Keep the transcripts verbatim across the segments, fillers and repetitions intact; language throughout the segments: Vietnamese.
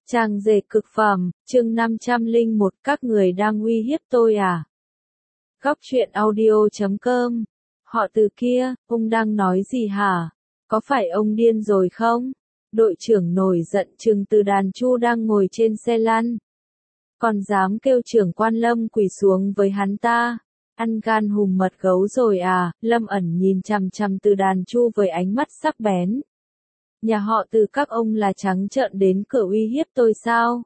Trang dệt cực phẩm, chương năm trăm lẻ một các người đang uy hiếp tôi à? Góc truyện audio chấm com. Họ Từ kia, ông đang nói gì hả? Có phải ông điên rồi không? Đội trưởng nổi giận trừng Từ Đàn Chu đang ngồi trên xe lăn. Còn dám kêu trưởng quan Lâm quỳ xuống với hắn ta? Ăn gan hùm mật gấu rồi à? Lâm ẩn nhìn chằm chằm Từ Đàn Chu với ánh mắt sắc bén. Nhà họ Từ các ông là trắng trợn đến cửa uy hiếp tôi sao?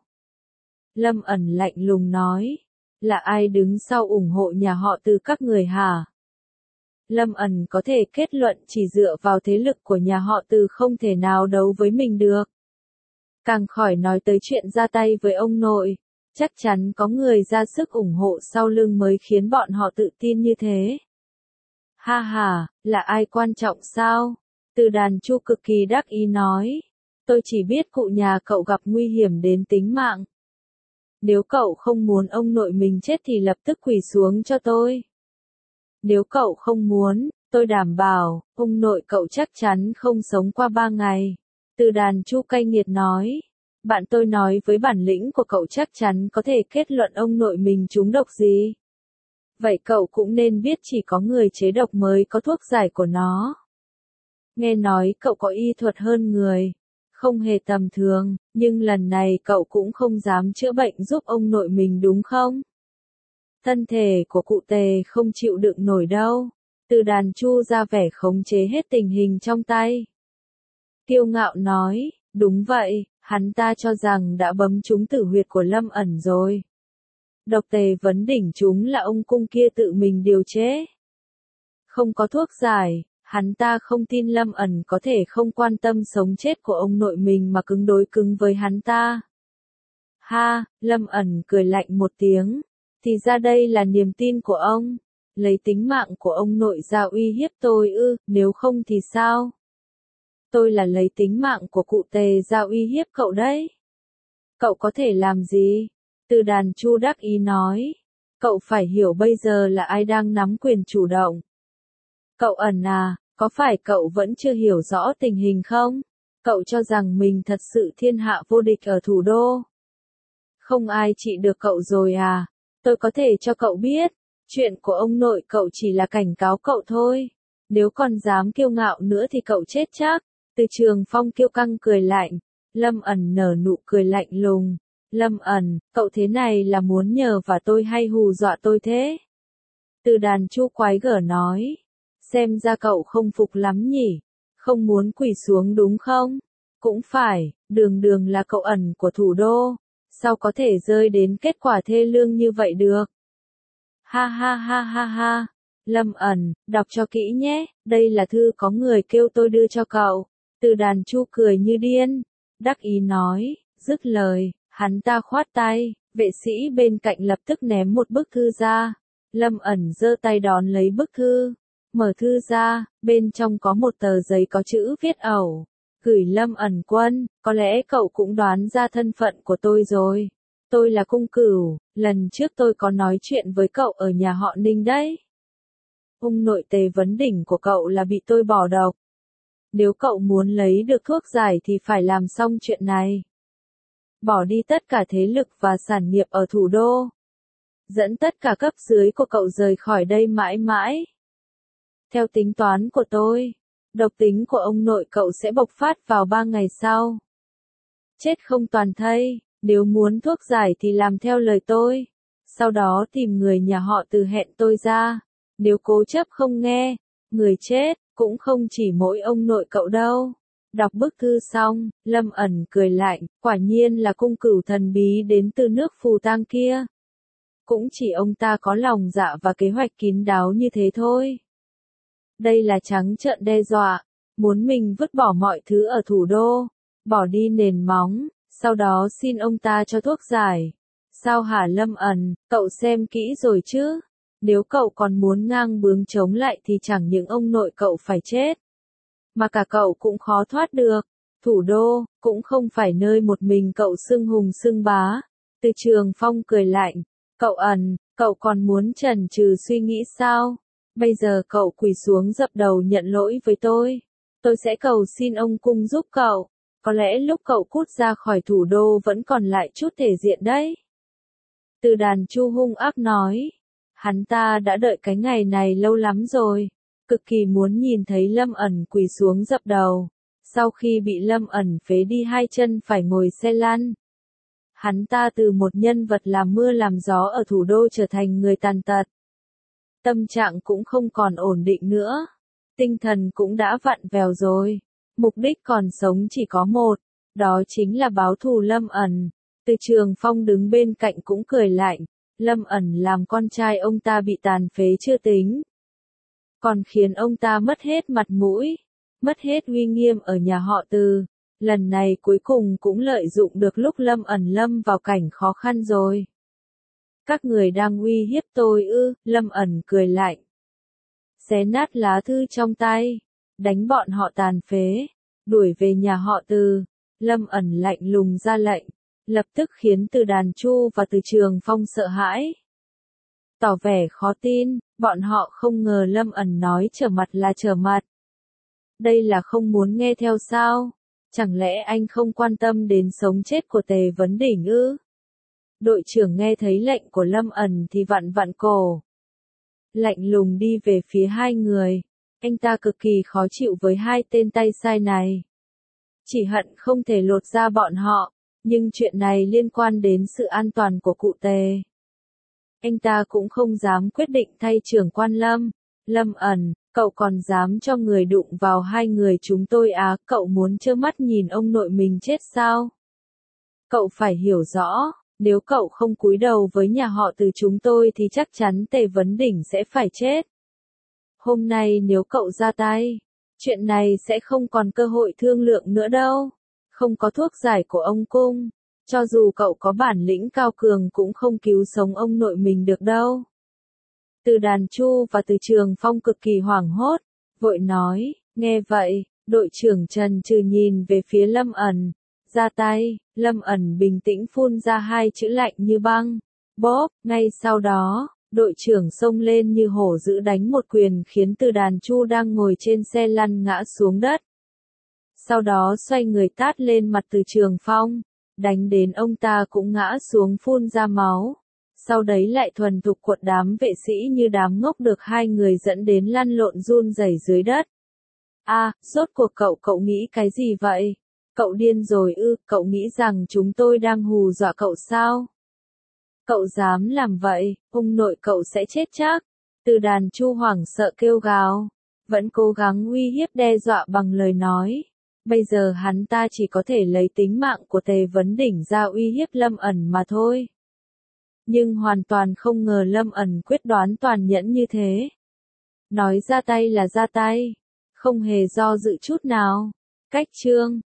Lâm ẩn lạnh lùng nói. Là ai đứng sau ủng hộ nhà họ Từ các người hả? Lâm ẩn có thể kết luận chỉ dựa vào thế lực của nhà họ Từ không thể nào đấu với mình được. Càng khỏi nói tới chuyện ra tay với ông nội. Chắc chắn có người ra sức ủng hộ sau lưng mới khiến bọn họ tự tin như thế. Ha ha, là ai quan trọng sao? Từ Đàn Chu cực kỳ đắc ý nói. Tôi chỉ biết cụ nhà cậu gặp nguy hiểm đến tính mạng. Nếu cậu không muốn ông nội mình chết thì lập tức quỳ xuống cho tôi. Nếu cậu không muốn, tôi đảm bảo, ông nội cậu chắc chắn không sống qua ba ngày. Từ Đàn Chu cay nghiệt nói. Bạn tôi nói với bản lĩnh của cậu chắc chắn có thể kết luận ông nội mình trúng độc gì. Vậy cậu cũng nên biết chỉ có người chế độc mới có thuốc giải của nó. Nghe nói cậu có y thuật hơn người. Không hề tầm thường, nhưng lần này cậu cũng không dám chữa bệnh giúp ông nội mình đúng không? Thân thể của cụ Tề không chịu đựng nổi đâu. Từ Đàn Chu ra vẻ khống chế hết tình hình trong tay. Kiêu ngạo nói, đúng vậy, hắn ta cho rằng đã bấm trúng tử huyệt của Lâm ẩn rồi. Độc Tề vấn đỉnh chúng là ông cung kia tự mình điều chế. Không có thuốc giải. Hắn ta không tin Lâm ẩn có thể không quan tâm sống chết của ông nội mình mà cứng đối cứng với hắn ta. Ha, Lâm ẩn cười lạnh một tiếng. Thì ra đây là niềm tin của ông. Lấy tính mạng của ông nội ra uy hiếp tôi ư, nếu không thì sao? Tôi là lấy tính mạng của cụ Tề ra uy hiếp cậu đấy. Cậu có thể làm gì? Từ Đàn Chu đắc ý nói. Cậu phải hiểu bây giờ là ai đang nắm quyền chủ động. Cậu ẩn à, có phải cậu vẫn chưa hiểu rõ tình hình không? Cậu cho rằng mình thật sự thiên hạ vô địch ở thủ đô. Không ai trị được cậu rồi à? Tôi có thể cho cậu biết, chuyện của ông nội cậu chỉ là cảnh cáo cậu thôi. Nếu còn dám kiêu ngạo nữa thì cậu chết chắc. Từ Trường Phong kiêu căng cười lạnh. Lâm ẩn nở nụ cười lạnh lùng. Lâm ẩn, cậu thế này là muốn nhờ vả tôi hay hù dọa tôi thế? Từ Đàn Chu quái gở nói. Xem ra cậu không phục lắm nhỉ, không muốn quỳ xuống đúng không? Cũng phải, đường đường là cậu ẩn của thủ đô, sao có thể rơi đến kết quả thê lương như vậy được? Ha ha ha ha ha, Lâm ẩn, đọc cho kỹ nhé, đây là thư có người kêu tôi đưa cho cậu. Từ Đàn Chu cười như điên, đắc ý nói, dứt lời, hắn ta khoát tay, vệ sĩ bên cạnh lập tức ném một bức thư ra. Lâm ẩn giơ tay đón lấy bức thư. Mở thư ra, bên trong có một tờ giấy có chữ viết ẩu. Gửi Lâm ẩn quân, có lẽ cậu cũng đoán ra thân phận của tôi rồi. Tôi là Cung Cửu, lần trước tôi có nói chuyện với cậu ở nhà họ Ninh đấy. Ông nội Tề vấn đỉnh của cậu là bị tôi bỏ độc. Nếu cậu muốn lấy được thuốc giải thì phải làm xong chuyện này. Bỏ đi tất cả thế lực và sản nghiệp ở thủ đô. Dẫn tất cả cấp dưới của cậu rời khỏi đây mãi mãi. Theo tính toán của tôi, độc tính của ông nội cậu sẽ bộc phát vào ba ngày sau. Chết không toàn thây, nếu muốn thuốc giải thì làm theo lời tôi. Sau đó tìm người nhà họ Từ hẹn tôi ra. Nếu cố chấp không nghe, người chết, cũng không chỉ mỗi ông nội cậu đâu. Đọc bức thư xong, Lâm ẩn cười lạnh, quả nhiên là Cung Cửu thần bí đến từ nước Phù Tang kia. Cũng chỉ ông ta có lòng dạ và kế hoạch kín đáo như thế thôi. Đây là trắng trợn đe dọa, muốn mình vứt bỏ mọi thứ ở thủ đô, bỏ đi nền móng, sau đó xin ông ta cho thuốc giải. Sao hả Lâm ẩn, cậu xem kỹ rồi chứ? Nếu cậu còn muốn ngang bướng chống lại thì chẳng những ông nội cậu phải chết, mà cả cậu cũng khó thoát được. Thủ đô, cũng không phải nơi một mình cậu xưng hùng xưng bá. Từ Trường Phong cười lạnh, cậu ẩn, cậu còn muốn chần chừ suy nghĩ sao? Bây giờ cậu quỳ xuống dập đầu nhận lỗi với tôi. Tôi sẽ cầu xin ông cung giúp cậu. Có lẽ lúc cậu cút ra khỏi thủ đô vẫn còn lại chút thể diện đấy. Từ Đàn Chu hung ác nói. Hắn ta đã đợi cái ngày này lâu lắm rồi. Cực kỳ muốn nhìn thấy Lâm ẩn quỳ xuống dập đầu. Sau khi bị Lâm ẩn phế đi hai chân phải ngồi xe lăn. Hắn ta từ một nhân vật làm mưa làm gió ở thủ đô trở thành người tàn tật. Tâm trạng cũng không còn ổn định nữa. Tinh thần cũng đã vặn vẹo rồi. Mục đích còn sống chỉ có một. Đó chính là báo thù Lâm ẩn. Từ Trường Phong đứng bên cạnh cũng cười lạnh. Lâm ẩn làm con trai ông ta bị tàn phế chưa tính. Còn khiến ông ta mất hết mặt mũi. Mất hết uy nghiêm ở nhà họ Từ. Lần này cuối cùng cũng lợi dụng được lúc Lâm ẩn lâm vào cảnh khó khăn rồi. Các người đang uy hiếp tôi ư? Lâm ẩn cười lạnh. Xé nát lá thư trong tay. Đánh bọn họ tàn phế. Đuổi về nhà họ Từ. Lâm ẩn lạnh lùng ra lệnh. Lập tức khiến Từ Đàn Chu và Từ Trường Phong sợ hãi. Tỏ vẻ khó tin, bọn họ không ngờ Lâm ẩn nói trở mặt là trở mặt. Đây là không muốn nghe theo sao? Chẳng lẽ anh không quan tâm đến sống chết của Tề Vấn Đỉnh ư? Đội trưởng nghe thấy lệnh của Lâm ẩn thì vặn vặn cổ. Lạnh lùng đi về phía hai người. Anh ta cực kỳ khó chịu với hai tên tay sai này. Chỉ hận không thể lột ra bọn họ. Nhưng chuyện này liên quan đến sự an toàn của cụ Tề. Anh ta cũng không dám quyết định thay trưởng quan Lâm. Lâm ẩn, cậu còn dám cho người đụng vào hai người chúng tôi á? Cậu muốn trơ mắt nhìn ông nội mình chết sao? Cậu phải hiểu rõ, nếu cậu không cúi đầu với nhà họ Từ chúng tôi thì chắc chắn Tề Vấn Đỉnh sẽ phải chết. Hôm nay nếu cậu ra tay, chuyện này sẽ không còn cơ hội thương lượng nữa đâu. Không có thuốc giải của ông cung, cho dù cậu có bản lĩnh cao cường cũng không cứu sống ông nội mình được đâu. Từ Đàn Chu và Từ Trường Phong cực kỳ hoảng hốt, vội nói, nghe vậy, đội trưởng Trần Trừ nhìn về phía Lâm ẩn, ra tay. Lâm ẩn bình tĩnh phun ra hai chữ lạnh như băng, bóp. Ngay sau đó, đội trưởng xông lên như hổ dữ đánh một quyền khiến Từ Đàn Chu đang ngồi trên xe lăn ngã xuống đất. Sau đó xoay người tát lên mặt Từ Trường Phong, đánh đến ông ta cũng ngã xuống phun ra máu. Sau đấy lại thuần thục cuộn đám vệ sĩ như đám ngốc được hai người dẫn đến lăn lộn run rẩy dưới đất. A, à, rốt cuộc cậu cậu nghĩ cái gì vậy? Cậu điên rồi ư? Cậu nghĩ rằng chúng tôi đang hù dọa cậu sao? Cậu dám làm vậy, ông nội cậu sẽ chết chắc. Từ Đàn Chu hoảng sợ kêu gào, vẫn cố gắng uy hiếp đe dọa bằng lời nói. Bây giờ hắn ta chỉ có thể lấy tính mạng của Tề Vấn Đỉnh ra uy hiếp Lâm ẩn mà thôi. Nhưng hoàn toàn không ngờ Lâm ẩn quyết đoán toàn nhẫn như thế. Nói ra tay là ra tay, không hề do dự chút nào. Cách chương